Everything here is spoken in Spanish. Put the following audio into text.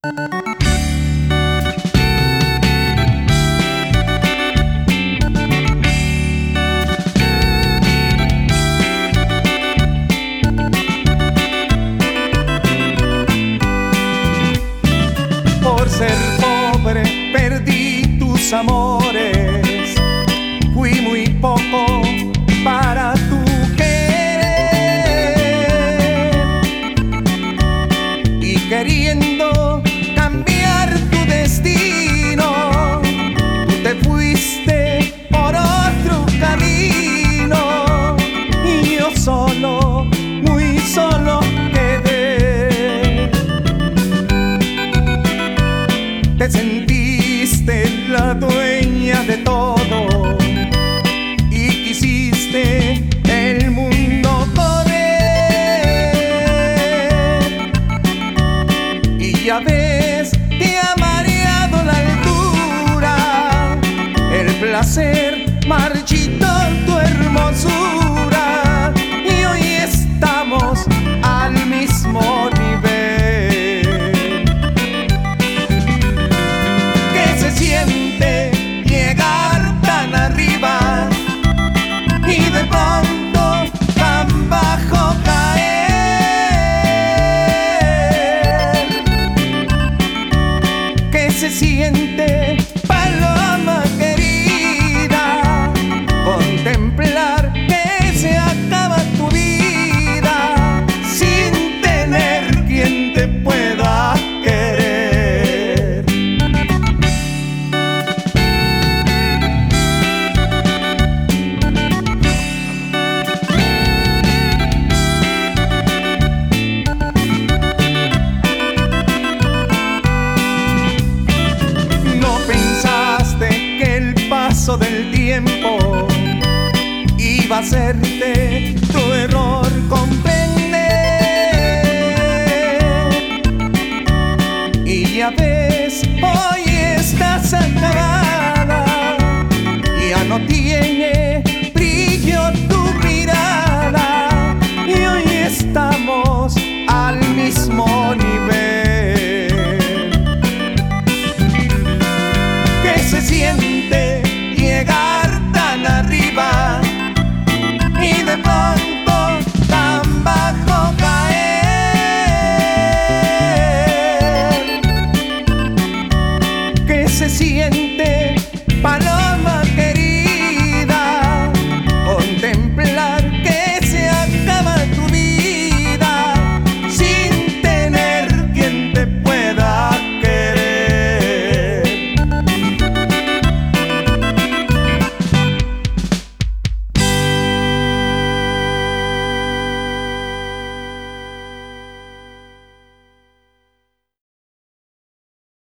Por ser pobre perdí tus amores, fui muy poco para tu querer, y queriendo cambiar tu destino, tú te fuiste por otro camino, y yo solo, muy solo quedé. Te sentiste la dueña de todo y quisiste el mundo correr, y ya ves, te ha mareado la altura, el placer marchitó tu hermosura, y hoy estamos al mismo nivel. Siente llegar tan arriba y de pronto tan bajo caer. ¿Qué se siente, paloma querida, contemplar que se acaba tu vida sin tener quien te pueda querer? Del tiempo iba a hacerte tu error comprender, y ya ves,